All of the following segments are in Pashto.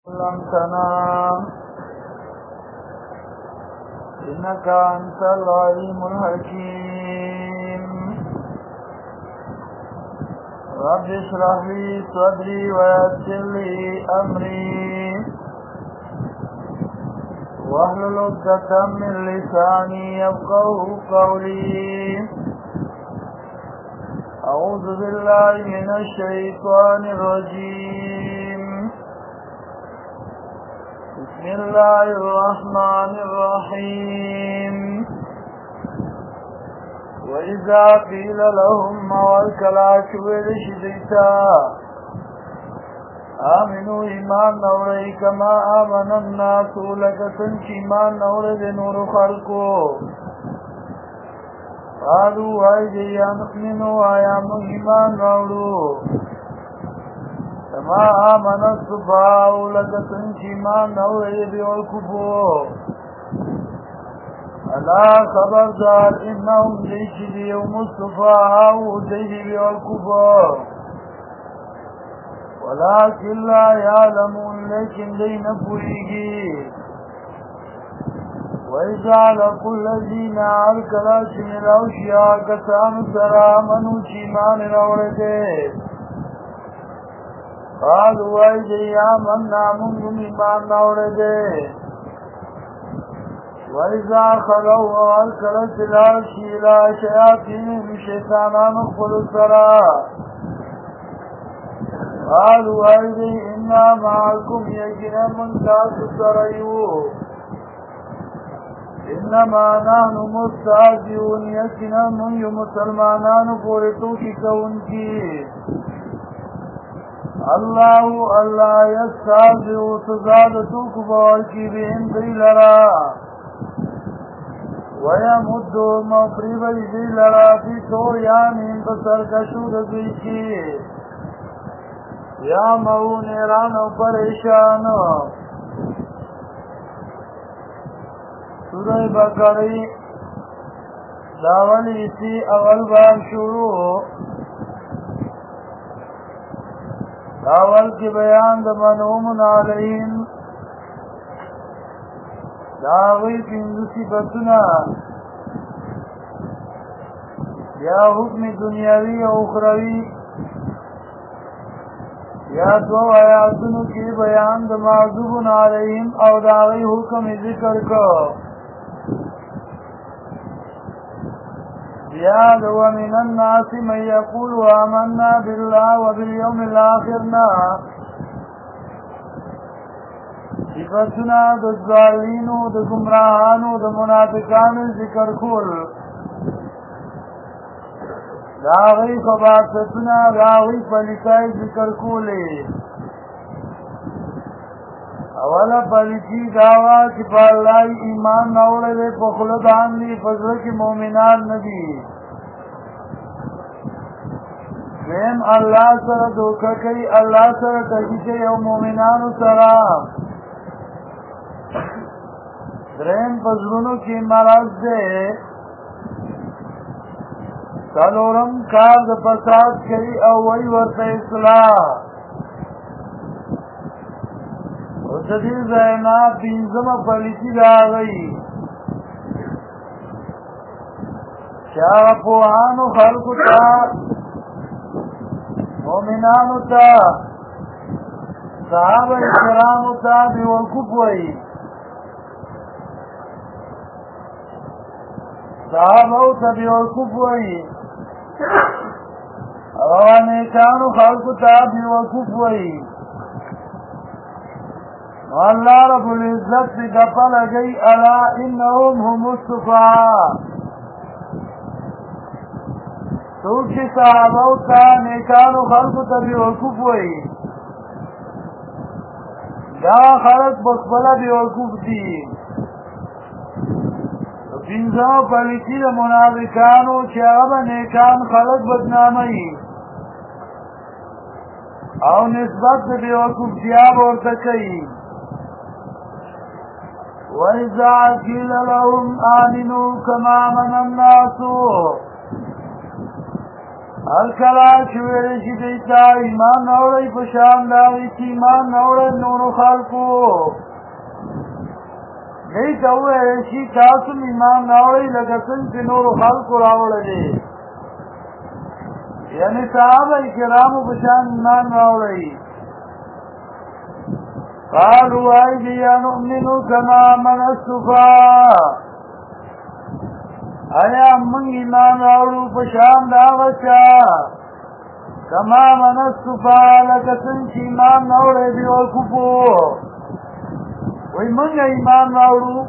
علمتنا إنك أنت العليم الحكيم رب اشرح لي صدري ويسر لي أمري واحلل عقدة من لساني يفقهوا قولي أعوذ بالله من الشيطان الرجيم بسم الله الرحمن الرحيم وإذا قيل لهم وَالْكَلَا شُوِرِ شِدِيتا آمنوا ایمان نوڑی کما آمن الناس لکسن چی ایمان نوڑی دے نور خلقو قالوا آئی جیا نؤمنو آیا من ایمان نوڑو کما آمن الصفاء لکسن چی ایمان نوڑی دے والکفو الا خبردار انهم لیچی دیوم الصفاء دیدی والکفو ولكن لا يعلمون لكن دين پوئیگی وَإِذَا لَقُوا الَّذِينَ عَلْكَلَا شِمِلَوْشِيَا كَسَانُ سَرَامَنُوا چِيمان روڑتے قالوا اَيْدِي آمَنَّا مُنْگُمْ ایمان روڑتے وَإِذَا خَلَوْا وَالْكَلَا سِلَاشِيلَا شَيَاطِينِهِمْ شَيْطَانَانُ خُلُوا السَّرَا قالوا اَيْدِي إِنَّا مَعَكُمْ يَجِنَا مُنْ تَاسُ سَرَيُّ انما نحن مستعجون یقینا من یو مسلمانانو پوری توکی کون کی اللہ یستعجو تزادتو کبال کی بهم دی لرا ویمدو مفریب دی لرا فی طوریانین بسرکشو دی کی یا مو نیرانو پریشانو سورہ بقرہ داولی اسی اول بار شروع اول کی بیان دا منعومن علیہم داوی پندوسی بسنا یا حکم دنیاوی و اخروی یا دو آیاتنو کی بیان دا معذوبن علیہم او داوی حکم ذکر کو زیاد ومن الناس من يقول آمنا بالله وباليوم الآخرنا صفتنا دا الظالمینو دا گمراہانو دا منافقانو ذکر کول داغی خباستنا داغی پلیتائی ذکر کولی اولا پلیتی دعوی چی پا اللہ ایمان نوڑے دے پخلدان دی فضل کی مومنان ندی دیم اللہ سر دوکہ کئی اللہ سر تجیشے یو مومنان سلام درین فضلونو کی مرض دے سلورم کار دا فساد کئی اوی ورط اصلاح جدید زینا پینزم پلیتی دا گئی شاہ پوہانو خلقو تا مومنانو تا صحابہ اکرامو تا بیوکوف وئی صحابہو تا بیوکوف وئی روانیکانو خلقو تا بیوکوف وئی اللہ رب العزت سے گپا لگئی الا انہم هم الصفاء توکی صحابہو تا نیکانو خلقو تا بیوکوف ہوئی دا خلق بسبلا بیوکوف دی پینزاو پلیتی دا منافقانو چیابا نیکان خلق بدنامی او نسبت دا بیوکوف دیاب ورتکئی وَإِذَا قِيلَ لَهُمْ آمِنُوا كَمَا آمَنَ النَّاسُ هر کله چې ویل شي دیتا ایمان راوړئ په شان د هغې چې ایمان راوړل نورو خلکو دیتا وویل شي تاسو ایمان راوړئ لکه څنګه چې نورو خلکو راوړلې یعنې صحابه کرامو په شان ایمان راوړئ قالوا أيدي نؤمن كما آمن السفهاء آیا من ایمان راوړو په شان د هغه چا کما آمن السفهاء لکه څنګه چې ایمان راوړی بېوقوفو وایي موږ ایمان راوړو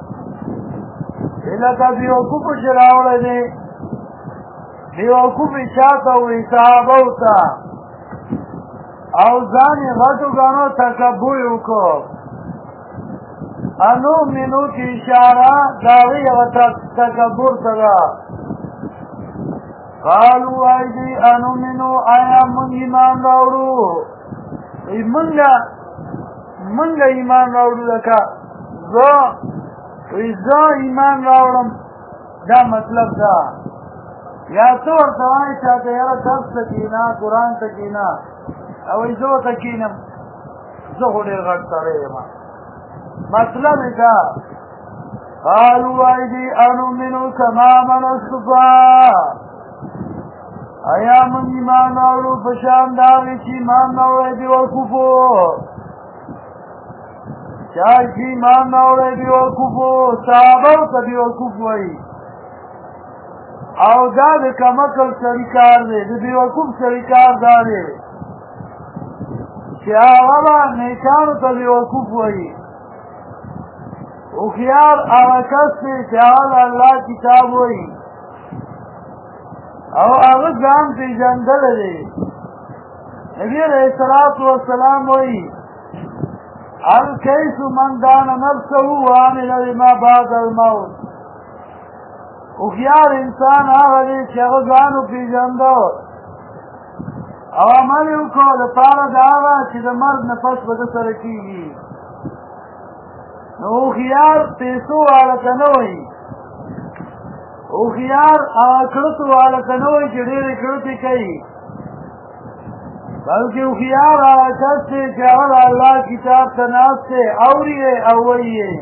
لکه بېوقوفو چې راوړی دی بېوقوف یې چا ته وایي صحابو ته او ځان یې غټو ګڼو تکبر یې وکړو انؤمنو کې اشاره د هغې هغه تکبر ته ده قالو ایدي انؤمنو آیا موږ ایمان راوړو موږ ایمان راوړو لکه زه ایمان راوړم دا مطلب ده یا څه ورته وایي چاته یاره درس ته کښېنه قرآن ته کښېنه او زه ورته کښېنم زه خو ډېر غټ سړی یم مطلب یې دا قالوا ایدي انؤمنو کما آمن السفهاء آیا موږ ایمان راوړو په شان د هغې چې ایمان راوړی بېوقوفو چا چې ایمان راوړی بېوقوفو صحابو ته بېوقوف وایي او دا د کمعقل سړي کار دی د بېوقوف سړي کار دا دی چې هغه به نیکانو ته بېوقوف وایي هوښیار هغه کس دی چې هغه د الله کتاب وایي او هغه ځان پېژندلی دی نبي علیه الصلاة والسلام وایي الکیس من دان نفسه وعمل لما بعد الموت هوښیار انسان هغه دی چې هغه ځان وپېژنده او عمل یې وکړو دپاره د هغه چې د مرګ نه پس به ده سره کېږي نو هوښیار پیسو واله ته نه وایي هوښیار هغه کړتو واله ته نه وایي چې ډېرې کړتې کوي بلکې هوښیار هغه کس دی چې هغه د الله کتاب ته ناست دی اوري یې او وایي یې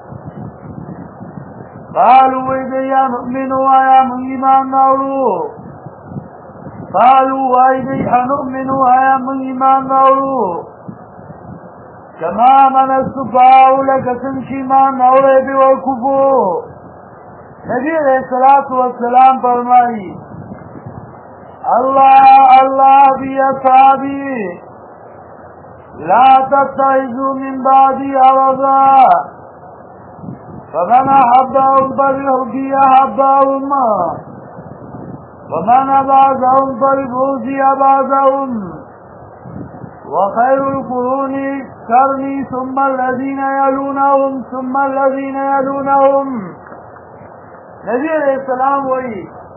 قالوا ایدی یا نؤمنو آیا موږ ایمان راوړو قالوا ایدی انؤمنو آیا موږ ایمان راوړو کما آمن السفهاء لکه څنګه چې ایمان راوړی بېوقوفو نبي علیه الصلاة والسلام فرمایي الله بی اصحابی لا تتخذوا من بعدی غرضا فمن أحبهم فليحبي أحبهم ومن أبغضهم فليبغضي أبغضهم وخير القرون قرني ثم الذين يلونهم ثم الذين يلونهم نبی علیہ السلام وی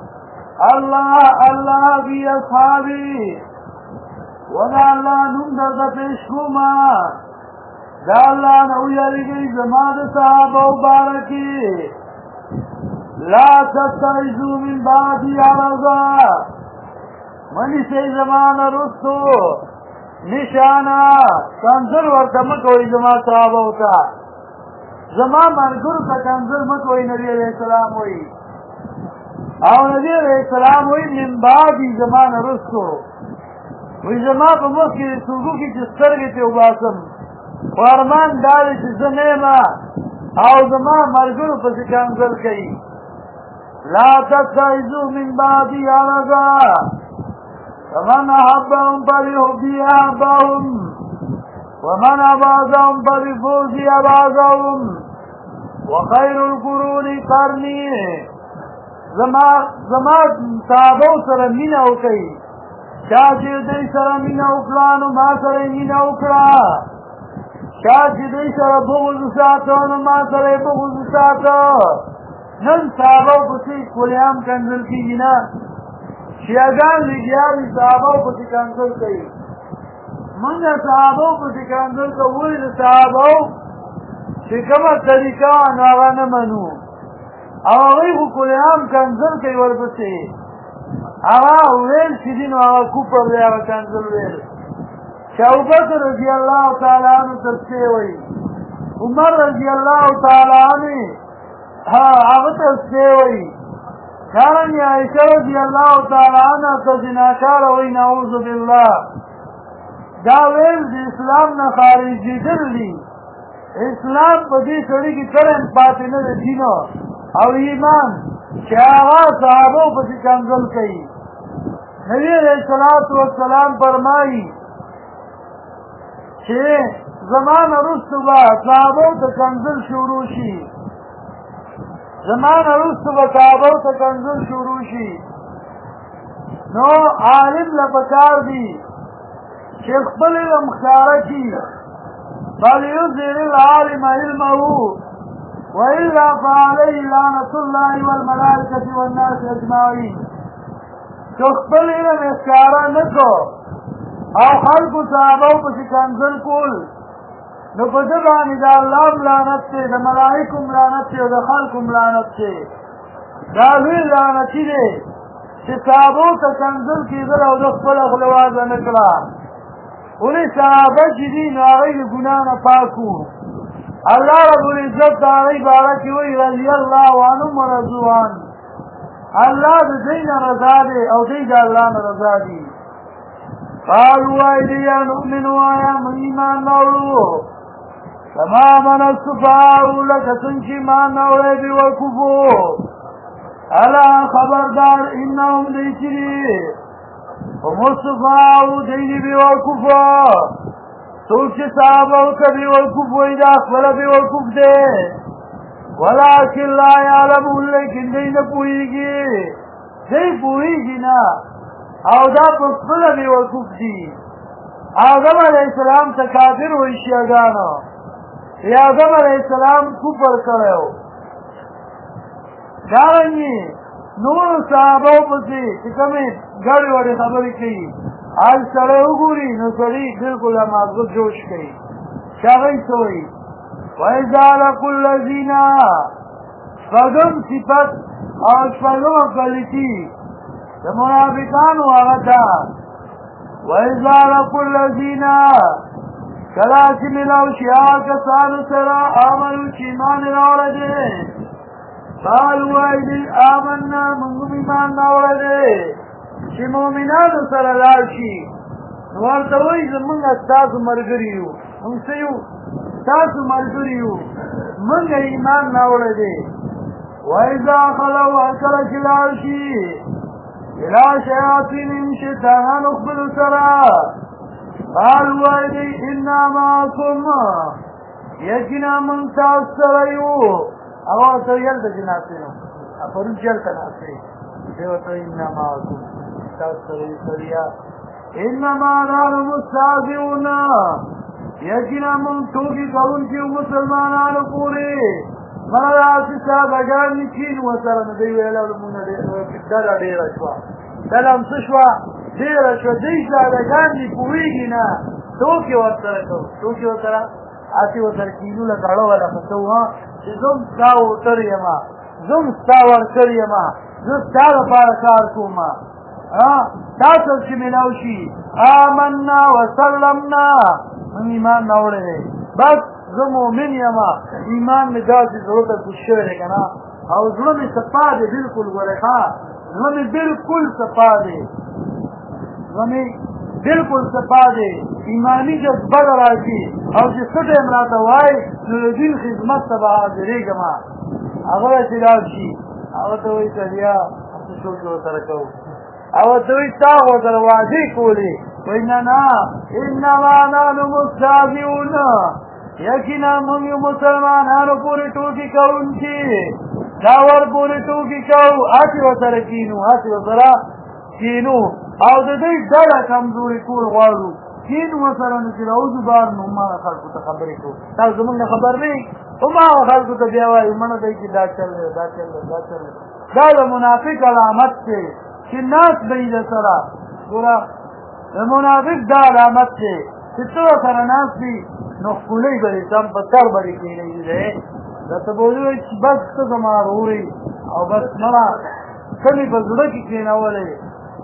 اللہ بی اصحابی ودا اللہ نم درد پیشکوما دا اللہ نوی علی گئی زمان صحابہ بارکی لا تتخذوا من بعدی عرضا منی سے زمان رستو نشانا کنزل ورکمکوی زمان صحابہ ہوتا زمان مرگر تا کنزل مکوی نبی علیہ السلام ہوئی او نبی علیہ السلام ہوئی من بعدی زمان رستو وی زمان پا مخی رسولو کی چسترگی تی اوباسم وارمان داری چی زنیما او زمان مرگر پسی کنزل کئی لا تتخذوا من بعدی عرضا فمن أحبهم فليحبي أحبهم ومن أبغضهم فليبغضي أبغضهم وخير القرون قرني زما صحابو سره مینه وکړي چا چې دوی سره مینه وکړه نو ما سره یې مینه وکړه چا چې دوی سره بغض وساته نو ما سره یې بغض وساته نن صحابو پسې کلیام کنځل کېږي نه شیعګان لګیاوي صحابو پسې کنځل کوي مونږ صحابو پسې کنځل کوو ولې د صحابو چې کومه طریقه نو هغه نه منو او هغوی خو کلیام کنځل کوي ورپسې هغه ویل چې دي نو هغه کفر دی هغه کنزل ویل چې ابوبکر رضی الله تعالی عنہ تفسیر وایي عمر رضی الله تعالی عنہ هغه تفسیر وایي دارنګه عائشہ رضی الله تعالی عنها ته زناکار وایي نعوذ بالله دا ویل د اسلام نه خارجېدل دي اسلام په دې سړي کې کرن پاتې نه دی نو او ایمان چې هغه صحابه په دې کنځل کوي نبی علیہ الصلوۃ والسلام فرمایي چې زمانه رسو با صحابه ته کنځل شروع شي زمانه رسو با صحابه ته کنځل شروع شي نو عالم لپاره دی چې خپل علم ښکاره کړي فليظهر العالم علمه وإلا فعليه لعنة الله والملائكة والناس أجمعين چې خپل علم ښکاره نه کو او خلکو صحابه پسې کنځل کول نو په ده باندې د الله لعنت دی د ملائکو لعنت دی او د خلکو لعنت دی دا لوی لعنتي دی چې صحابو ته کنځل کېدل او د خپله خوله وازه نه کړه ولې صحابه چې دي نو هغوی د ګناه نه پاک وو الله رب العزت د هغوی باره کې وایي رضي الله عنهم ورضوا عنه الله د دوی نه رضا دی او دوی د الله نه رضا دي قالوا وایدیا نؤمن وایا موږ ایمان راوړو کما من السفهاء لکه څنګه چې ایمان راوړی بېوقوفو الا خبردار انهم دوی چې دي ومصطفى دینی بیوقوفا څوک چې صحابه ته بیوقوف وایي دا خپله بیوقوف دی ولکن لا یعلمون لیکن دی نه پوهېږي دی پوهېږي نه او دا په خپله بیوقوف دي آدم علیه السلام ته کافر وایي شیعګانو آدم علیه السلام کفر کړی و دارنګې نور صحابه پسې چې کومې ګډې وړې خبرې کوي حال سړی وګوري نو سړي بالکل ماغزه جوش کوي چې هغوی څه وایي وإذا لقوا الذین شپږم صفت او شپږمه کلیتي د منافقانو هغه ده وإذا لقوا الذین کله چې ملاو شي هغه کسانو سره آمنو چې ایمان یې راوړی دی قالوا ایدی آمنا منگم ایمان ناوڑے چې مومنانو سره لاړ شي ورته وایي زمونږ ستاسو ملګري یو موږ څه یو ستاسو ملګري یو موږ ایمان ناوړی دی وایذا خلوا کله چې لاړ شي الی شیاطینهم شیطانانو خپلو سره قالوا ایدی انا معکم یقینا موږ تاسو سره یو هغه ورته ویل د جناسې نو پرون چې هلته ناستې دی ورته انا معکم تاسو سره یو سړیا انما نحن مستهزئون یقینا موږ ټوکې کوونکي یو مسلمانانو پورې ما داسې صحابهګان کښېنو ورسره نو دوی ویل مونږ ډله ډېره شوه ډله هم څه شوه ډېره شوه دوی صحابهګان دي پوهېږي نه ټوکې ورسره کوو ټوکې ورسره هسې ورسره کښېنو لکه اړه وله ښه کوو چې زه هم ستا وتر یمه زه هم ستا ورکر یمه زه ستا دپاره کار کوم تاسو چې ملاو شي آمنا وسلمنا من ایمان راوړی دی بس زه مؤمن یم ایمان مې داسې زړه ته کوز شوی دی که نه او زړه مې صفا دی بلکل ګورې ښه زړه مې بلکل صفا دی زړه مې بلکل صفا دی ایماني جذبه به راځي او چې څه ټایم راته وایي نو د دین خدمت ته به حاضرېږم هغه به چې لاړ شي هغه ته وایي که بیا څه ټوکې ورسره کوو او دوی تا ورسره وعدې کولې وایي نه نه انما نحن مستهزئون یقینا موږ یو مسلمانانو پورې ټوکې کوونکي دا ور پورې ټوکې کوو هسې ورسره کښېنو هسې ورسره کښېنو او د دوی ډله کمزوري کول غواړو کښېنو ورسره نو چې راوځو بار نو هماغه خلکو ته خبرې کوو تاسو زمونږ نه خبر نه یي هماغه خلکو ته بیا وایو مړه دی چې دا چل دی دا چل دی دا چل دی دا د منافق علامت دی چې ناس به یې درسره ګوره د منافق دا علامت دی چې ته ورسره ناست وي نو ښکلۍ به دې سم په سر به دې کښېنوي دی درته به ووایي چې بس ته زما ورورې او بس مړه ته مې په زړه کې کښېنولی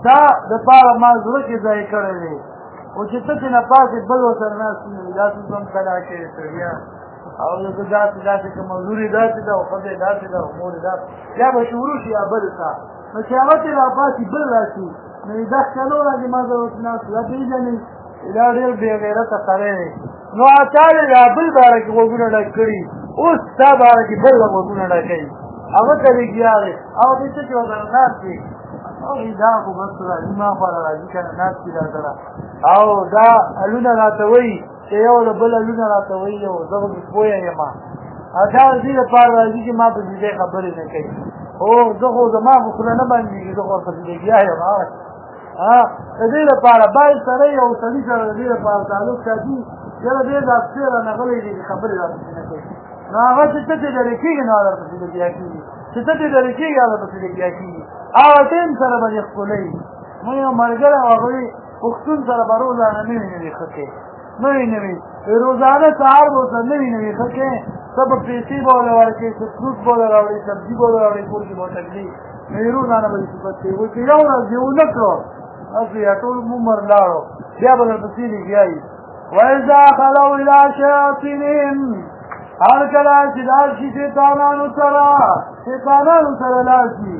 دا د پاره ما زړه کې ځای کړی دی او چې ته چې نه پاسې بل ورسره ناست وي دا څه هم کلا کې ستړیا او زه داسې که مزدوري داسې ده او ښځې داسې ده او مور داسې یا به شروع شي یا بل ته نو چې هغه چې را پاسې بل راشي نو دا ښکلو راځي ما زه ورته ناست دا پېژنې دا ډېر بې غیرته سړی دی نو تا دې دا بل باره کې غوږونه ډک کړي اوس ستا باره کې بل غوږونه ډکوي هغه ته لګیا دی او دې څه چې ورسره ناست وي او دا خو بس راځي ما خوا راځي که نه ناست وي راسره او دا الونه راته وایي چې یو د بل الونه راته وایي او زه پکې پوهه یم دا د دې لپاره راځي چې ما پسې دې خبرې نه کوي او زه خو زما خو خوله نه بندېږي زه خو ورپسې لګیا یم د دې لپاره باید سړی او سړي سره د دې لپاره تعلق ساتي یاره دې دا افسر رانغلی دی خبرې راپسې نه کوي نو هغه چې ته دې لرې کېږي نو هغه پسې لګیا کېږي چې ته دې لرې کېږي هغه پسې لګیا کېږي هغه ټیم سره به دې ښکلوي مو یو ملګری او هغوی پښتون سره به روزانه نوي نوي ښه کوي نوي نوي روزانه سهار به ورسره نوي نوي ښه کوي ته به پیسې به ورله ورکوې ته فروټ به ورله راوړې سبزي به ورله راوړې کور کې به ورته ږدي نو روزانه به دې صفت کوي وایي که یو ورځ دې ونه کړو هسې یا ټول عمر لاړو بیا به درپسې لګیا وي وإذا خلوا إلى شياطينهم هر کله چې لاړ شي شیطانانو سره لاړ شي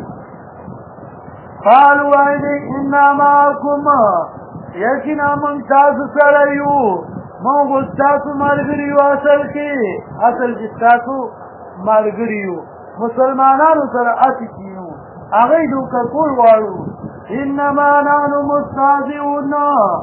قالوا وایي انا معکم یقینا موږ تاسو سره یو موږ ستاسو ملګري یو اصل کې ستاسو ملګري یو مسلمانانو سره اسی کینو هغوی دوکه کول غواړو انما نحن مستهزئون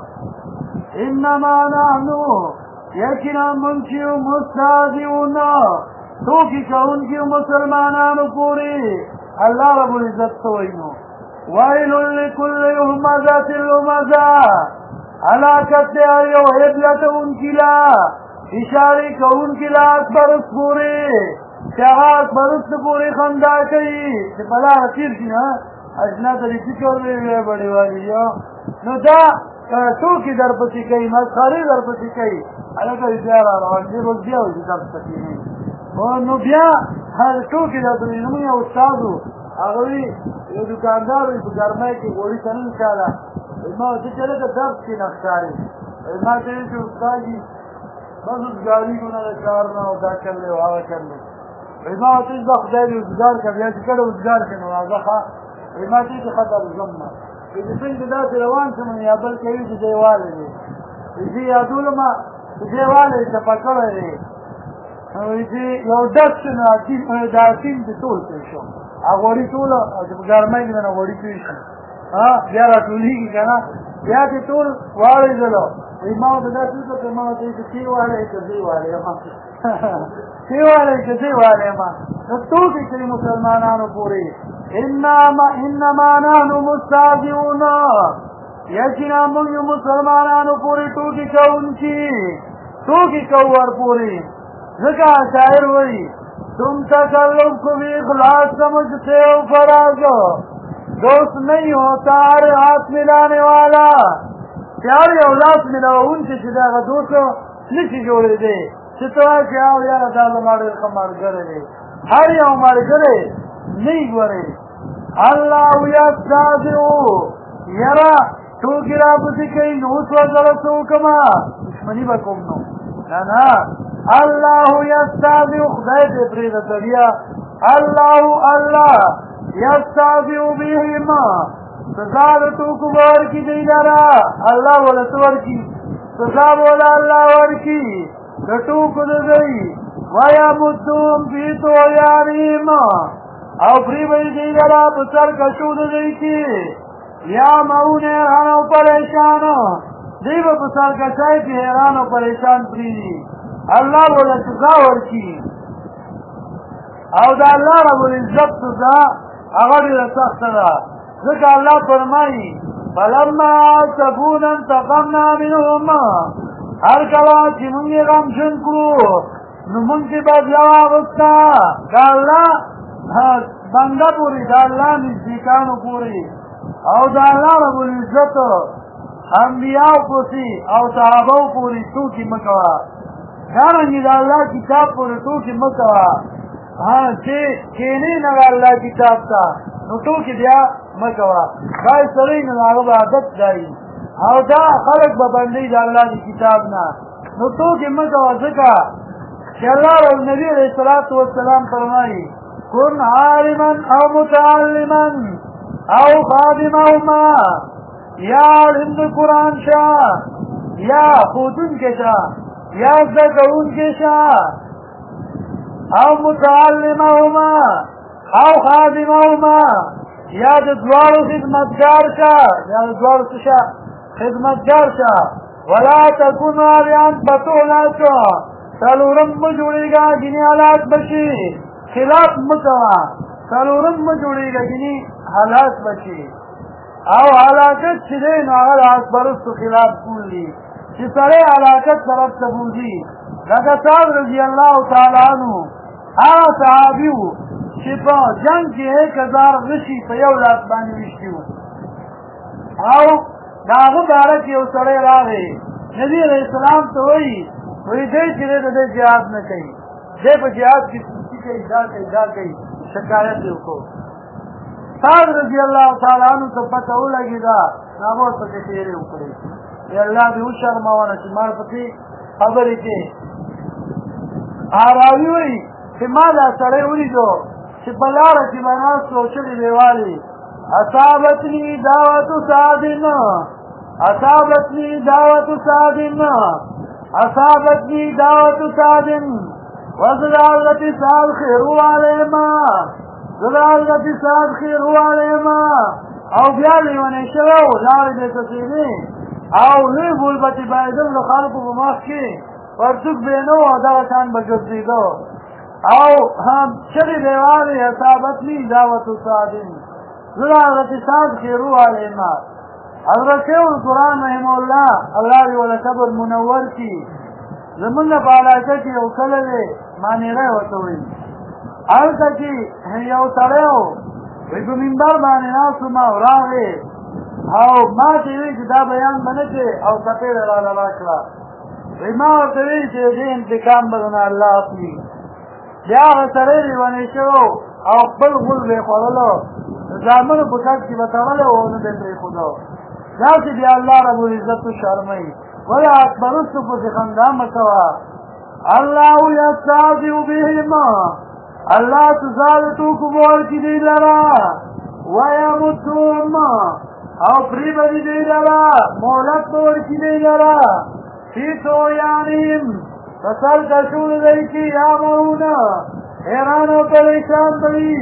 انما نحن یقینا موږ چې مستهزئون ټوکې کوونکي مسلمانانو پورې الله رب العزت ته وایي نو ویل لکل همزة لمزة علاقت دے یو عبلت ان کی لا اشاری کو ان کی لا برس پورے شاہات برس پورے خندہ کئی پلا رسیر کی نا اجنا طریقی کر رہے بڑے والی نو دا ٹوکی در پسی کئی مسخری در پسی کئی علاقہ اشارہ روان دے روز بیا ہوئی در پسی نہیں نو بیا ٹوکی در پسی نمی استازو هغوی یو دکاندار وي په ګرمۍ کې غوړي ته نه انشاءالله ما ورته چې لکه درس کې نه ښکاري ما ته ویل چې استاد جي بس روزګاري ګونه د کار نه او دا کړلی او هغه کړلی ما ورته زه خدای دې روزګار کړم یا چې کله روزګار کړې نو هغه ما ته چې ښه درځم نه چې څنګه داسې روان شم یا بل کوي چې دی والی دی زه یادولم چې دی والی چپه کړی دی چې یو ډک شو نو دا ټیم دې ټول پرې شو غوړي ټول چې په ګرمۍ کې نه غوړي توی شي بیا راټولېږي که نه بیا چې ټول واړېدلو ما ورته داسې وکړه که ما ورته چې څه والی که زه والی یم څه والی که زه والی یم نو ټوکې کوي مسلمانانو پورې انما نحن مستهزئون یقینا موږ یو مسلمانانو پورې ټوکې کوونکي ټوکې کوو ورپورې ځکه شاعر وایي तुम तकल्लुम को भी इखलास समझते हो फराज दोस्त नहीं होता हर हाथ मिलाने वाला प्यार औलाद मिला उनसे सीधा का दोस्त नहीं जोड़े दे चित्रा क्या यार हमारे हमारे घर है हर या हमारे घरे नहीं घरे अल्लाह यारा तो गिरा बुद्धि कहीं नोट गलत हो कमा दुश्मनी बकुम नो ना الله يستهزئ خدای دې پرېږده بیا الله يستهزئ بهم سزا د ټوکو به ورکړي دوی لره الله وله څه ورکړي سزا به وله الله ورکړي د ټوکو د دوی ویمدهم فی طغیانهم او پرېږدي دوی لره په سرکشو د دوی کې یعمهون حیران او پریشان دوی به په سرکشۍ کې حیران او پریشان پرېږدي الله ولا سزا ورکی او دا الله رب العزت سزا هغه ډېره سخته ده ځکه الله فرمایي فلما عصفونا انتقمنا منهم هر کله چې موږ یې غمجن کړو نو موږ یې بدله واخیسته د الله بنده پورې د الله نزدیکانو پورې او د الله رب العزت انبیاو پسې او صحابو پورې ټوکې مه کوه دارنگی دا اللہ کتاب پر تو کی مکوا چې کینی نگا اللہ کتاب تا نو ټوکې بیا مه کوه دای سړی نو هغه به عادت دی او دا خلک به بندوي د الله د کتاب نه نو ټوکې مه کوه ځکه چې الله او نبي علیه الصلاة والسلام فرمایي کن عالما او متعلما او خادمهما یا عالم د قرآن شه یا ښودونکی شه یا زده کوونکی شه او متعلمهما او خادمهما یا د دواړو خدمتګار شه یا د دواړو څه شه خدمتګار شه ولا تکن عالیا بطولا شه څلورم مه جوړېږه ځینې حالات به شي خلاف مه کوه څلورم مه جوړېږه ځینې حالات به شي او حلاکت چې دی نو هغه د حقپرستو خلاف بولي چې سړی حلاکت طرف ته بوځي لکه سعد رضي الله تعالی عنه هغه صحابي و چې په جنګ کې 1000 غشي په یو لاس باندې ویشتي وو او د هغه باره کې یو سړی راغی نبي علیه السلام ته وایي دی چې دی د دې جهاد نه کوي دی په جهاد کې سستي کوي دا کوي شکایت یې وکړو سعد رضي الله تعالی عنه ته پته ولګېده هغه ورپسې تېرې وکړې الله دې وشرمونه چې ما پکې خبرې کې راوي وایي چې ما دا سړی ولیدو چې په لاره کې به ناست و چغې به والې اصابتني دعوت سعد وزد حضرت سعد خیر علیما او بیا لیونی شوی و لارې به تسلیمې او لوی بولبتې بایدل د خلکو په مخ کې پرتوک به نه و دغه شان به ګرځېده او چغې به یې والې اصابتني دعوت سعد زه حضرت سعد خیر علیما حضرت شیخ القرآن رحمه الله الله دې وله قبر منور کړي زمونږ په علاقه کې یو کلی دی مانیری ورته وایي هلته کې یو سړی و وایي په منبر باندې ناست وم او راغې او ما ته وایي چې دا بیان به نه کړې او څپېړه راله راکړه وایي ما ورته وایي چې دې انتقام به نه الله اخلي بیا هغه سړی لیونی شوی او خپل غول به یې خوړلو د زامنو په کټ کې به تړلی و نه به یې پرېښودو داسې بیا الله رب العزت شرموي ولا اکبرستو پسې خندا مه کوه الله یستهزئ بهم الله سزا د ټوکو به ورکړي دوی لره ویمدهم او پرې به دي دوی لره مهلت به ورکړي دوی لره فی طغیانهم په سرکشو د دوی کې یعمهون حیران او پریشان به وي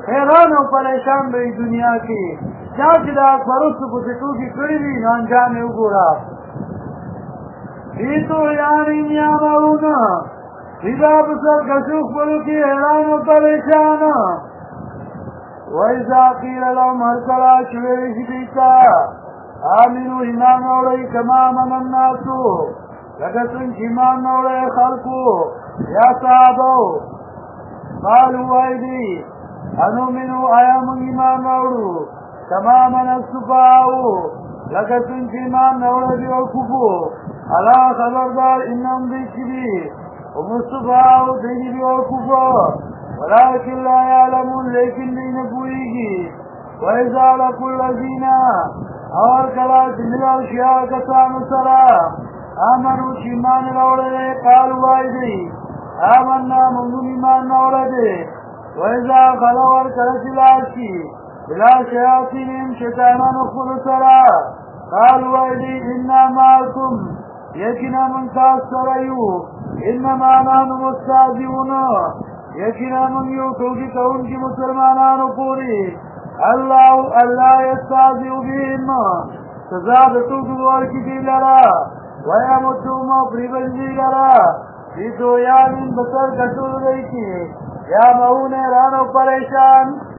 دنیا کې چا چې د اکبرستو پسې ټوکې کړي وي نو انجام یې وګوره فی طغیانهم یعمهون ایدا په سرکشو خپلو کې حیران او پریشان وإذا قیل لهم هر کله چې ویلې شي دوی ته آمنو ایمان راوړئ کما آمن الناسو لکه څنګه چې ایمان راوړئ خلکو یا صحابو قالوا وایي دوی انؤمنو آیا موږ ایمان راوړو کما آمن السفهاء لکه څنګه چې ایمان راوړئ بیوقوفو الا خبردار انهم دوی چې دي هم السفهاء دوی دي بیوقوفو ولكن لا يعلمون لیکن دوی نه پوهېږي وإذا لقوا الذین اور کله چې ملاو شي هغه کسانو سره آمنو چې ایمان راوړی قالوا وایي دوی آمنا موږ ایمان راوړی دی وإذا خلوا اور کله چې لاړ شي بلا شیاطینهم شیطانانو خپلو سره قالوا وایي دوی انا معکم یقینا موږ تاسو سره یو انما نحن مستهزئون یقینا موږ یو ټوکې کوونکي مسلمانانو پورې الله یستهزئ بهم سزا د ټوکو ورکړي دوی لره ویمدهم او پرېږدي دوی لره فی طغیانهم په سرکشو د دوی کې یعمهون حیران او پریشان